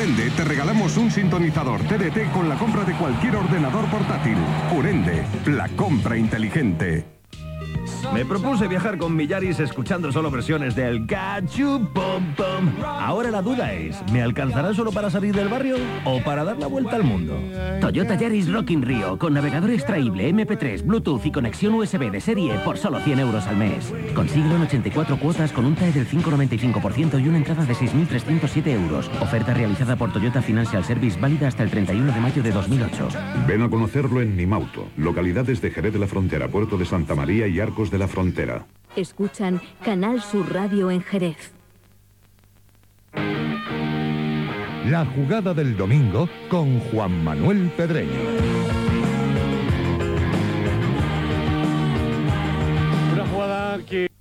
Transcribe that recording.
Urende te regalamos un sintonizador TDT con la compra de cualquier ordenador portátil. Urende, la compra inteligente. Me propuse viajar con Millaris escuchando solo versiones del Cachu Pom Pom. Ahora la duda es, ¿me alcanzará solo para salir del barrio o para dar la vuelta al mundo? Toyota Yaris Rockin' Rio, con navegador extraíble, MP3, Bluetooth y conexión USB de serie por solo 100 euros al mes. Consíguelo en 84 cuotas con un TAE del 5,95% y una entrada de 6.307 euros. Oferta realizada por Toyota Financial Service, válida hasta el 31 de mayo de 2008. Ven a conocerlo en Nimauto, localidades de Jerez de la Frontera, Puerto de Santa María y Arcos de la Frontera. Escuchan Canal Sur Radio en Jerez. La jugada del domingo con Juan Manuel Pedreño. Una jugada que